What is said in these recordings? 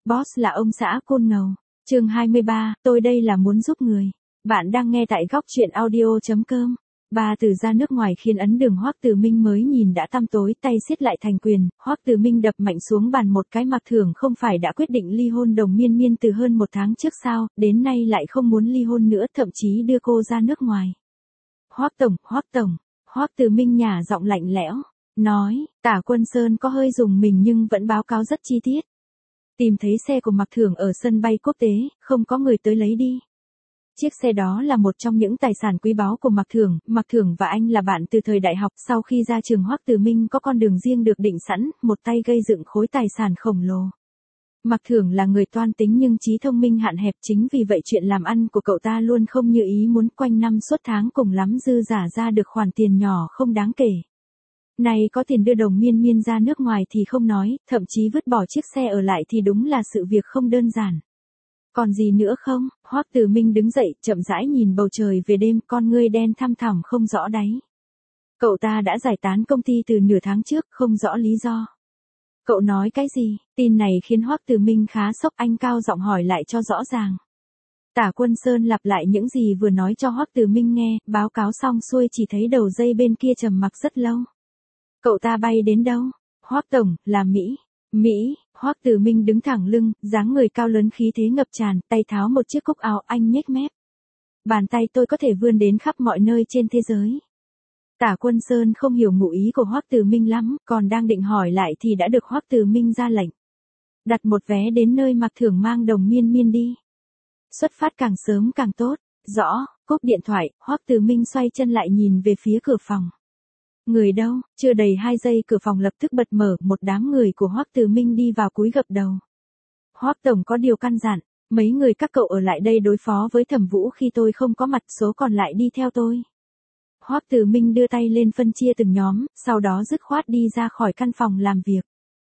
Boss là ông xã Côn Ngầu. Chương 23, tôi đây là muốn giúp người. Bạn đang nghe tại góc truyện audio.com. Ba từ ra nước ngoài khiến ấn đường Hoắc Từ Minh mới nhìn đã tăm tối, tay siết lại thành quyền. Hoắc Từ Minh đập mạnh xuống bàn một cái. Mạc Thưởng không phải đã quyết định ly hôn Đồng Miên Miên từ hơn một tháng trước sao, đến nay lại không muốn ly hôn nữa, thậm chí đưa cô ra nước ngoài. Hoắc Tổng, Hoắc Từ Minh nhả giọng lạnh lẽo, nói, Tả Quân Sơn có hơi dùng mình nhưng vẫn báo cáo rất chi tiết. Tìm thấy xe của Mạc Thưởng ở sân bay quốc tế, không có người tới lấy đi. Chiếc xe đó là một trong những tài sản quý báu của Mạc Thưởng và anh là bạn từ thời đại học. Sau khi ra trường, Hoắc Từ Minh có con đường riêng được định sẵn, một tay gây dựng khối tài sản khổng lồ. Mạc Thưởng là người toan tính nhưng trí thông minh hạn hẹp, chính vì vậy chuyện làm ăn của cậu ta luôn không như ý muốn, quanh năm suốt tháng cùng lắm dư giả ra được khoản tiền nhỏ không đáng kể. Này có tiền đưa Đồng Miên Miên ra nước ngoài thì không nói, thậm chí vứt bỏ chiếc xe ở lại thì đúng là sự việc không đơn giản. Còn gì nữa không? Hoắc Từ Minh đứng dậy, chậm rãi nhìn bầu trời về đêm, con ngươi đen thăm thẳm không rõ đáy. Cậu ta đã giải tán công ty từ nửa tháng trước, không rõ lý do. Cậu nói cái gì? Tin này khiến Hoắc Từ Minh khá sốc, anh cao giọng hỏi lại cho rõ ràng. Tả Quân Sơn lặp lại những gì vừa nói cho Hoắc Từ Minh nghe, báo cáo xong xuôi chỉ thấy đầu dây bên kia trầm mặc rất lâu. Cậu ta bay đến đâu? Hoắc Tổng, là Mỹ. Mỹ, Hoắc Từ Minh đứng thẳng lưng, dáng người cao lớn khí thế ngập tràn, tay tháo một chiếc cúc áo, anh nhếch mép. Bàn tay tôi có thể vươn đến khắp mọi nơi trên thế giới. Tả Quân Sơn không hiểu ngụ ý của Hoắc Từ Minh lắm, còn đang định hỏi lại thì đã được Hoắc Từ Minh ra lệnh. Đặt một vé đến nơi Mạc Thưởng mang Đồng Miên Miên đi. Xuất phát càng sớm càng tốt. Rõ, cúp điện thoại, Hoắc Từ Minh xoay chân lại nhìn về phía cửa phòng. Người đâu? Chưa đầy 2 giây cửa phòng lập tức bật mở, một đám người của Hoắc Từ Minh đi vào cúi gập đầu. Hoắc Tổng có điều căn dặn, mấy người các cậu ở lại đây đối phó với Thẩm Vũ khi tôi không có mặt, số còn lại đi theo tôi. Hoắc Từ Minh đưa tay lên phân chia từng nhóm, sau đó dứt khoát đi ra khỏi căn phòng làm việc.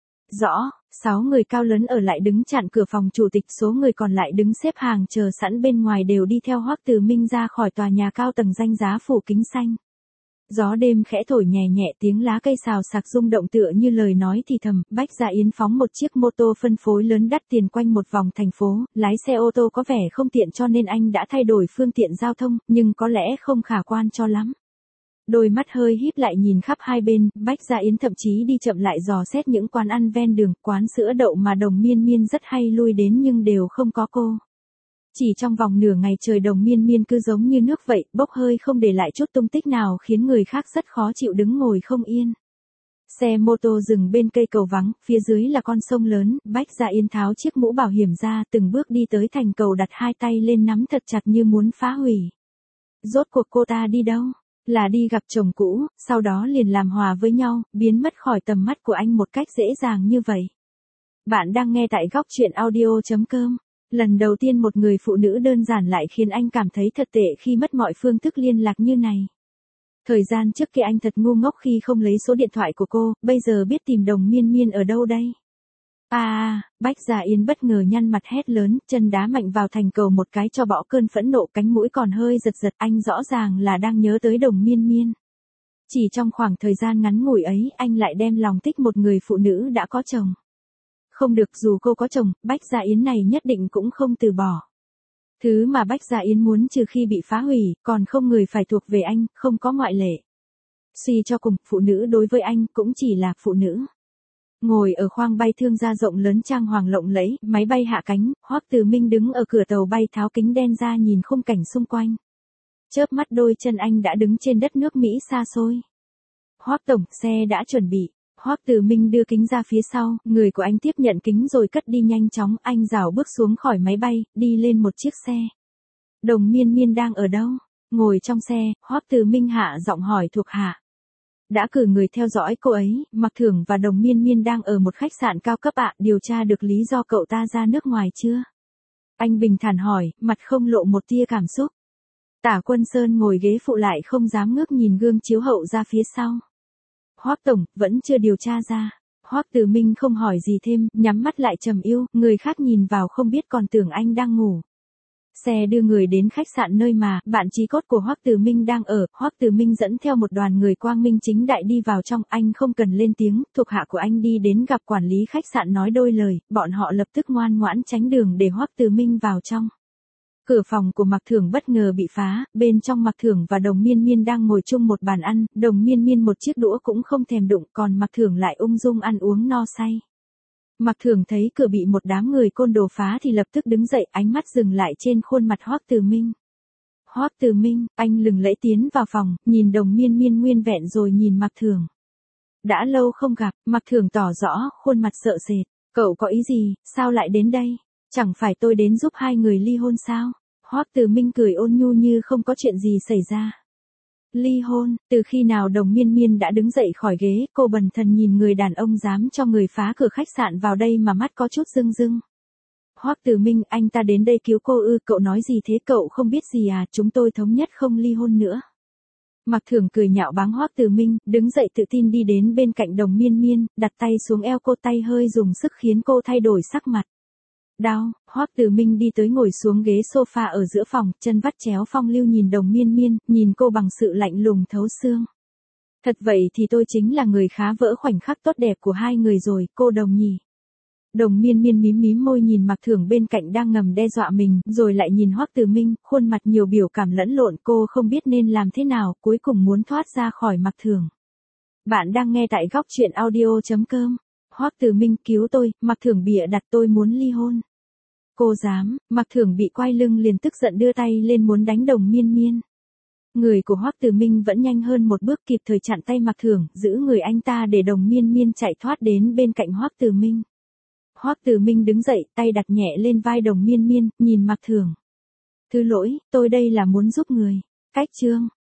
Rõ, 6 người cao lớn ở lại đứng chặn cửa phòng chủ tịch, số người còn lại đứng xếp hàng chờ sẵn bên ngoài đều đi theo Hoắc Từ Minh ra khỏi tòa nhà cao tầng danh giá phủ kính xanh. Gió đêm khẽ thổi nhẹ nhẹ, tiếng lá cây xào xạc rung động tựa như lời nói thì thầm. Bách Dạ Yến phóng một chiếc mô tô phân phối lớn đắt tiền quanh một vòng thành phố, lái xe ô tô có vẻ không tiện cho nên anh đã thay đổi phương tiện giao thông, nhưng có lẽ không khả quan cho lắm. Đôi mắt hơi híp lại nhìn khắp hai bên, Bách Dạ Yến thậm chí đi chậm lại dò xét những quán ăn ven đường, quán sữa đậu mà Đồng Miên Miên rất hay lui đến nhưng đều không có cô. Chỉ trong vòng nửa ngày trời, Đồng Miên Miên cứ giống như nước vậy, bốc hơi không để lại chút tung tích nào, khiến người khác rất khó chịu đứng ngồi không yên. Xe mô tô dừng bên cây cầu vắng, phía dưới là con sông lớn, Bách Dạ Yến tháo chiếc mũ bảo hiểm ra, từng bước đi tới thành cầu, đặt hai tay lên nắm thật chặt như muốn phá hủy. Rốt cuộc cô ta đi đâu? Là đi gặp chồng cũ, sau đó liền làm hòa với nhau, biến mất khỏi tầm mắt của anh một cách dễ dàng như vậy. Bạn đang nghe tại góc truyện audio.com. Lần đầu tiên một người phụ nữ đơn giản lại khiến anh cảm thấy thật tệ khi mất mọi phương thức liên lạc như này. Thời gian trước kia anh thật ngu ngốc khi không lấy số điện thoại của cô, bây giờ biết tìm Đồng Miên Miên ở đâu đây? Bách Dạ Yến bất ngờ nhăn mặt hét lớn, chân đá mạnh vào thành cầu một cái cho bỏ cơn phẫn nộ, cánh mũi còn hơi giật giật, anh rõ ràng là đang nhớ tới Đồng Miên Miên. Chỉ trong khoảng thời gian ngắn ngủi ấy, anh lại đem lòng thích một người phụ nữ đã có chồng. Không được, dù cô có chồng, Bách Dạ Yến này nhất định cũng không từ bỏ. Thứ mà Bách Dạ Yến muốn trừ khi bị phá hủy, còn không người phải thuộc về anh, không có ngoại lệ. Suy cho cùng, phụ nữ đối với anh cũng chỉ là phụ nữ. Ngồi ở khoang bay thương gia rộng lớn trang hoàng lộng lẫy, máy bay hạ cánh, Hoắc Từ Minh đứng ở cửa tàu bay tháo kính đen ra nhìn khung cảnh xung quanh. Chớp mắt đôi chân anh đã đứng trên đất nước Mỹ xa xôi. Hoắc Tổng, xe đã chuẩn bị. Hoắc Từ Minh đưa kính ra phía sau, người của anh tiếp nhận kính rồi cất đi nhanh chóng, anh rảo bước xuống khỏi máy bay, đi lên một chiếc xe. Đồng Miên Miên đang ở đâu? Ngồi trong xe, Hoắc Từ Minh hạ giọng hỏi thuộc hạ. Đã cử người theo dõi cô ấy, Mạc Thưởng và Đồng Miên Miên đang ở một khách sạn cao cấp ạ, điều tra được lý do cậu ta ra nước ngoài chưa? Anh bình thản hỏi, mặt không lộ một tia cảm xúc. Tả Quân Sơn ngồi ghế phụ lại không dám ngước nhìn gương chiếu hậu ra phía sau. Hoắc Tổng, vẫn chưa điều tra ra. Hoắc Từ Minh không hỏi gì thêm, nhắm mắt lại trầm yêu, người khác nhìn vào không biết còn tưởng anh đang ngủ. Xe đưa người đến khách sạn nơi mà bạn chí cốt của Hoắc Từ Minh đang ở. Hoắc Từ Minh dẫn theo một đoàn người quang minh chính đại đi vào trong, anh không cần lên tiếng, thuộc hạ của anh đi đến gặp quản lý khách sạn nói đôi lời, bọn họ lập tức ngoan ngoãn tránh đường để Hoắc Từ Minh vào trong. Cửa phòng của Mạc Thưởng bất ngờ bị phá, bên trong Mạc Thưởng và Đồng Miên Miên đang ngồi chung một bàn ăn, Đồng Miên Miên một chiếc đũa cũng không thèm đụng, còn Mạc Thưởng lại ung dung ăn uống no say. Mạc Thưởng thấy cửa bị một đám người côn đồ phá thì lập tức đứng dậy, ánh mắt dừng lại trên khuôn mặt Hoắc Từ Minh. Hoắc Từ Minh, anh lừng lẫy tiến vào phòng, nhìn Đồng Miên Miên nguyên vẹn rồi nhìn Mạc Thưởng. Đã lâu không gặp, Mạc Thưởng tỏ rõ, khuôn mặt sợ sệt. Cậu có ý gì, sao lại đến đây? Chẳng phải tôi đến giúp hai người ly hôn sao? Hoắc Từ Minh cười ôn nhu như không có chuyện gì xảy ra. Ly hôn, từ khi nào Đồng Miên Miên đã đứng dậy khỏi ghế, cô bần thần nhìn người đàn ông dám cho người phá cửa khách sạn vào đây mà mắt có chút rưng rưng. Hoắc Từ Minh, anh ta đến đây cứu cô ư? Cậu nói gì thế, cậu không biết gì à? Chúng tôi thống nhất không ly hôn nữa. Mạc Thưởng cười nhạo báng Hoắc Từ Minh, đứng dậy tự tin đi đến bên cạnh Đồng Miên Miên, đặt tay xuống eo cô, tay hơi dùng sức khiến cô thay đổi sắc mặt. Đau, Hoắc Từ Minh đi tới ngồi xuống ghế sofa ở giữa phòng, chân vắt chéo phong lưu nhìn Đồng Miên Miên, nhìn cô bằng sự lạnh lùng thấu xương. Thật vậy thì tôi chính là người khá vỡ khoảnh khắc tốt đẹp của hai người rồi, cô Đồng nhỉ. Đồng Miên Miên mím mím môi nhìn Mạc Thưởng bên cạnh đang ngầm đe dọa mình, rồi lại nhìn Hoắc Từ Minh, khuôn mặt nhiều biểu cảm lẫn lộn, cô không biết nên làm thế nào, cuối cùng muốn thoát ra khỏi Mạc Thưởng. Bạn đang nghe tại góc truyện audio.com. Hoắc Từ Minh, cứu tôi, Mạc Thưởng bịa đặt, tôi muốn ly hôn. Cô dám, Mạc Thưởng bị quay lưng liền tức giận đưa tay lên muốn đánh Đồng Miên Miên. Người của Hoắc Từ Minh vẫn nhanh hơn một bước, kịp thời chặn tay Mạc Thưởng, giữ người anh ta để Đồng Miên Miên chạy thoát đến bên cạnh Hoắc Từ Minh. Hoắc Từ Minh đứng dậy, tay đặt nhẹ lên vai Đồng Miên Miên, nhìn Mạc Thưởng. Thứ lỗi, tôi đây là muốn giúp người. Cách chương.